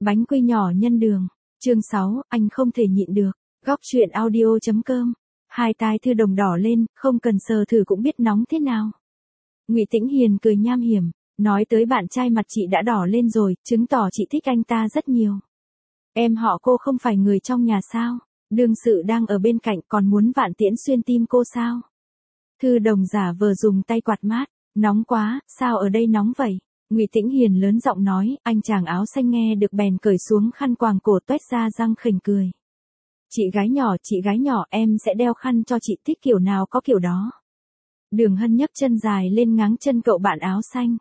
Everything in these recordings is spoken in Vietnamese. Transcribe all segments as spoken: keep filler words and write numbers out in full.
Bánh quy nhỏ nhân đường. Chương sáu, anh không thể nhịn được. Góc truyện audio chấm com. Hai tai Thư Đồng đỏ lên, không cần sờ thử cũng biết nóng thế nào. Ngụy Tĩnh Hiền cười nham hiểm, nói tới bạn trai mặt chị đã đỏ lên rồi, chứng tỏ chị thích anh ta rất nhiều. Em họ cô không phải người trong nhà sao? Đương sự đang ở bên cạnh còn muốn vạn tiễn xuyên tim cô sao? Thư Đồng giả vờ dùng tay quạt mát, nóng quá, sao ở đây nóng vậy? Ngụy Tĩnh Hiền lớn giọng nói, anh chàng áo xanh nghe được bèn cởi xuống khăn quàng cổ toét ra răng khỉnh cười. Chị gái nhỏ, chị gái nhỏ, em sẽ đeo khăn cho chị, thích kiểu nào có kiểu đó. Đường Hân nhấc chân dài lên ngáng chân cậu bạn áo xanh.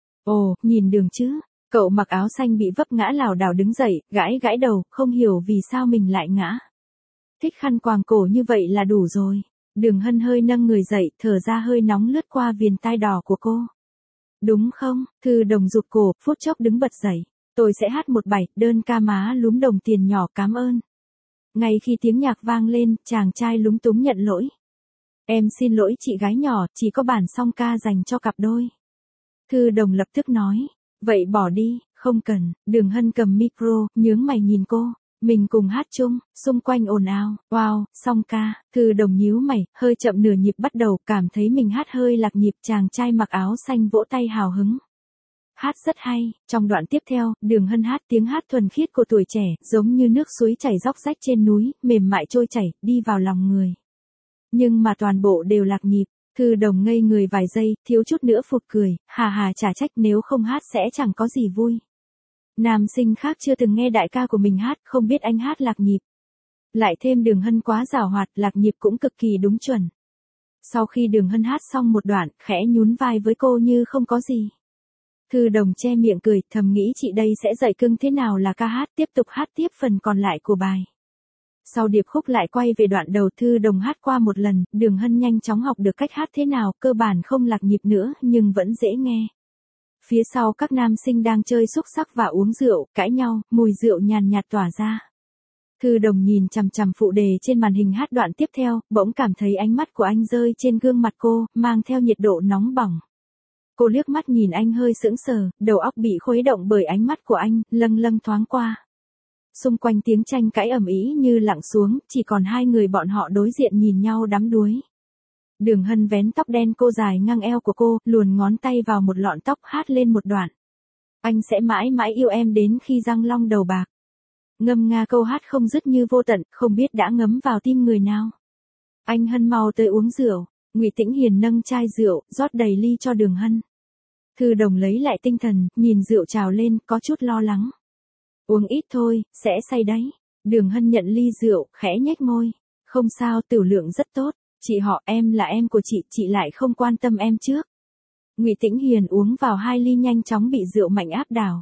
Ồ, nhìn Đường chứ, cậu mặc áo xanh bị vấp ngã lảo đảo đứng dậy, gãi gãi đầu, không hiểu vì sao mình lại ngã. Thích khăn quàng cổ như vậy là đủ rồi. Đường Hân hơi nâng người dậy, thở ra hơi nóng lướt qua viền tai đỏ của cô. Đúng không? Thư Đồng rụt cổ, phút chốc đứng bật dậy. Tôi sẽ hát một bài, đơn ca má lúm đồng tiền nhỏ cảm ơn. Ngay khi tiếng nhạc vang lên, chàng trai lúng túng nhận lỗi. Em xin lỗi chị gái nhỏ, chỉ có bản song ca dành cho cặp đôi. Thư Đồng lập tức nói. Vậy bỏ đi, không cần. Đường Hân cầm micro, nhướng mày nhìn cô. Mình cùng hát chung, xung quanh ồn ào, wow, song ca. Thư Đồng nhíu mày, hơi chậm nửa nhịp bắt đầu, cảm thấy mình hát hơi lạc nhịp. Chàng trai mặc áo xanh vỗ tay hào hứng. Hát rất hay. Trong đoạn tiếp theo, Đường Hân hát tiếng hát thuần khiết của tuổi trẻ, giống như nước suối chảy róc rách trên núi, mềm mại trôi chảy, đi vào lòng người. Nhưng mà toàn bộ đều lạc nhịp. Thư Đồng ngây người vài giây, thiếu chút nữa phụt cười, hà hà chả trách, nếu không hát sẽ chẳng có gì vui. Nam sinh khác chưa từng nghe đại ca của mình hát, không biết anh hát lạc nhịp. Lại thêm Đường Hân quá giàu hoạt, lạc nhịp cũng cực kỳ đúng chuẩn. Sau khi Đường Hân hát xong một đoạn, khẽ nhún vai với cô như không có gì. Thư Đồng che miệng cười, thầm nghĩ chị đây sẽ dạy cưng thế nào là ca hát, tiếp tục hát tiếp phần còn lại của bài. Sau điệp khúc lại quay về đoạn đầu, Thư Đồng hát qua một lần, Đường Hân nhanh chóng học được cách hát thế nào, cơ bản không lạc nhịp nữa, nhưng vẫn dễ nghe. Phía sau các nam sinh đang chơi xúc xắc và uống rượu, cãi nhau, mùi rượu nhàn nhạt tỏa ra. Thư Đồng nhìn chằm chằm phụ đề trên màn hình hát đoạn tiếp theo, bỗng cảm thấy ánh mắt của anh rơi trên gương mặt cô, mang theo nhiệt độ nóng bỏng. Cô liếc mắt nhìn anh hơi sững sờ, đầu óc bị khuấy động bởi ánh mắt của anh, lâng lâng thoáng qua. Xung quanh tiếng tranh cãi ầm ĩ như lặng xuống, chỉ còn hai người bọn họ đối diện nhìn nhau đắm đuối. Đường Hân vén tóc đen cô dài ngang eo của cô, luồn ngón tay vào một lọn tóc hát lên một đoạn. Anh sẽ mãi mãi yêu em đến khi răng long đầu bạc. Ngâm nga câu hát không dứt như vô tận, không biết đã ngấm vào tim người nào. Anh Hân mau tới uống rượu. Ngụy Tĩnh Hiền nâng chai rượu, rót đầy ly cho Đường Hân. Thư Đồng lấy lại tinh thần, nhìn rượu trào lên, có chút lo lắng. Uống ít thôi, sẽ say đấy. Đường Hân nhận ly rượu, khẽ nhếch môi. Không sao, tửu lượng rất tốt. Chị họ, em là em của chị, chị lại không quan tâm em trước. Ngụy Tĩnh Hiền uống vào hai ly nhanh chóng bị rượu mạnh áp đảo.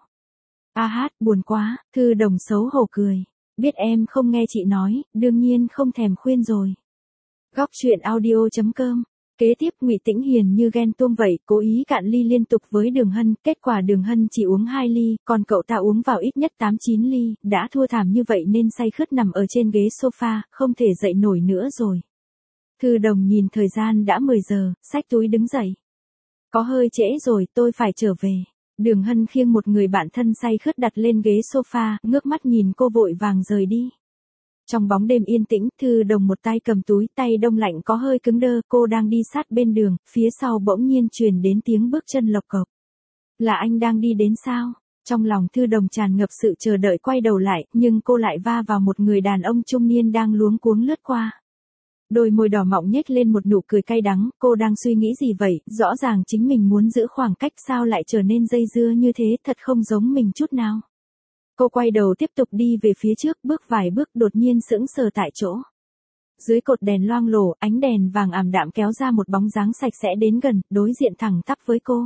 A hát, buồn quá. Thư Đồng xấu hổ cười. Biết em không nghe chị nói, đương nhiên không thèm khuyên rồi. Góc truyện audio chấm com. Kế tiếp Ngụy Tĩnh Hiền như ghen tuông vậy, cố ý cạn ly liên tục với Đường Hân, kết quả Đường Hân chỉ uống hai ly, còn cậu ta uống vào ít nhất tám chín ly, đã thua thảm như vậy nên say khướt nằm ở trên ghế sofa, không thể dậy nổi nữa rồi. Thư Đồng nhìn thời gian đã mười giờ, xách túi đứng dậy. Có hơi trễ rồi, tôi phải trở về. Đường Hân khiêng một người bạn thân say khướt đặt lên ghế sofa, ngước mắt nhìn cô vội vàng rời đi. Trong bóng đêm yên tĩnh, Thư Đồng một tay cầm túi, tay đông lạnh có hơi cứng đơ, cô đang đi sát bên đường, phía sau bỗng nhiên truyền đến tiếng bước chân lộc cộc. Là anh đang đi đến sao? Trong lòng Thư Đồng tràn ngập sự chờ đợi, quay đầu lại, nhưng cô lại va vào một người đàn ông trung niên đang luống cuống lướt qua. Đôi môi đỏ mọng nhếch lên một nụ cười cay đắng, cô đang suy nghĩ gì vậy, rõ ràng chính mình muốn giữ khoảng cách, sao lại trở nên dây dưa như thế, thật không giống mình chút nào. Cô quay đầu tiếp tục đi về phía trước, bước vài bước đột nhiên sững sờ tại chỗ. Dưới cột đèn loang lổ, ánh đèn vàng ảm đạm kéo ra một bóng dáng sạch sẽ đến gần, đối diện thẳng tắp với cô.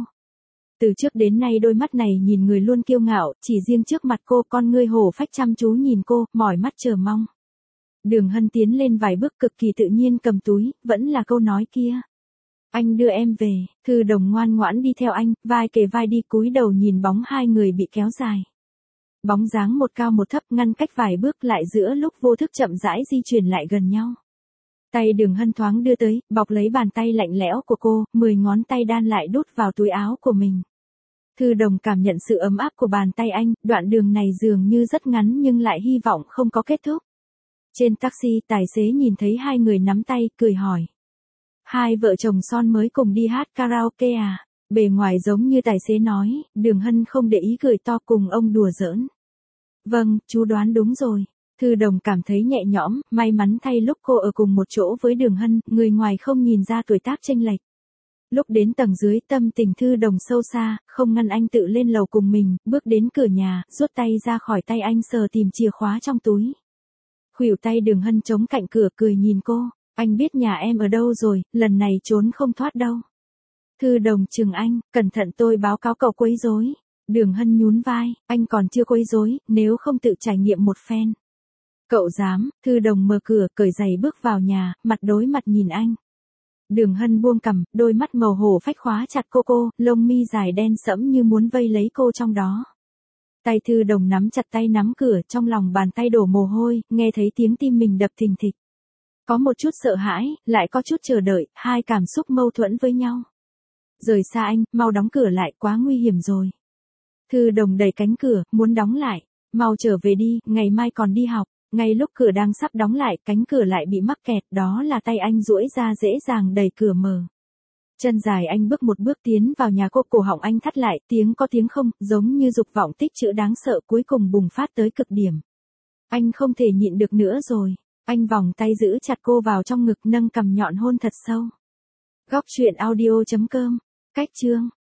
Từ trước đến nay đôi mắt này nhìn người luôn kiêu ngạo, chỉ riêng trước mặt cô, con ngươi hổ phách chăm chú nhìn cô, mỏi mắt chờ mong. Đường Hân tiến lên vài bước cực kỳ tự nhiên cầm túi, vẫn là câu nói kia. Anh đưa em về. Thư Đồng ngoan ngoãn đi theo anh, vai kề vai đi, cúi đầu nhìn bóng hai người bị kéo dài. Bóng dáng một cao một thấp ngăn cách vài bước, lại giữa lúc vô thức chậm rãi di chuyển lại gần nhau. Tay Đường Hân thoáng đưa tới, bọc lấy bàn tay lạnh lẽo của cô, mười ngón tay đan lại đút vào túi áo của mình. Thư Đồng cảm nhận sự ấm áp của bàn tay anh, đoạn đường này dường như rất ngắn nhưng lại hy vọng không có kết thúc. Trên taxi, tài xế nhìn thấy hai người nắm tay, cười hỏi. Hai vợ chồng son mới cùng đi hát karaoke à? Bề ngoài giống như tài xế nói, Đường Hân không để ý cười to cùng ông đùa giỡn. Vâng, chú đoán đúng rồi. Thư Đồng cảm thấy nhẹ nhõm, may mắn thay lúc cô ở cùng một chỗ với Đường Hân, người ngoài không nhìn ra tuổi tác chênh lệch. Lúc đến tầng dưới, tâm tình Thư Đồng sâu xa, không ngăn anh tự lên lầu cùng mình, bước đến cửa nhà, rút tay ra khỏi tay anh sờ tìm chìa khóa trong túi. Khuỷu tay Đường Hân chống cạnh cửa cười nhìn cô, anh biết nhà em ở đâu rồi, lần này trốn không thoát đâu. Thư Đồng chừng anh, cẩn thận tôi báo cáo cậu quấy rối. Đường Hân nhún vai, anh còn chưa quấy rối, nếu không tự trải nghiệm một phen. Cậu dám? Thư Đồng mở cửa, cởi giày bước vào nhà, mặt đối mặt nhìn anh. Đường Hân buông cằm, đôi mắt màu hổ phách khóa chặt cô cô, lông mi dài đen sẫm như muốn vây lấy cô trong đó. Tay Thư Đồng nắm chặt tay nắm cửa, trong lòng bàn tay đổ mồ hôi, nghe thấy tiếng tim mình đập thình thịch. Có một chút sợ hãi, lại có chút chờ đợi, hai cảm xúc mâu thuẫn với nhau. Rời xa anh, mau đóng cửa lại, quá nguy hiểm rồi. Thư Đồng đẩy cánh cửa, muốn đóng lại. Mau trở về đi, ngày mai còn đi học. Ngay lúc cửa đang sắp đóng lại, cánh cửa lại bị mắc kẹt, đó là tay anh duỗi ra dễ dàng đẩy cửa mở. Chân dài anh bước một bước tiến vào nhà cô, cổ họng anh thắt lại, tiếng có tiếng không, giống như dục vọng tích trữ đáng sợ cuối cùng bùng phát tới cực điểm. Anh không thể nhịn được nữa rồi. Anh vòng tay giữ chặt cô vào trong ngực, nâng cằm nhọn hôn thật sâu. Góc truyện audio chấm com. Cách chương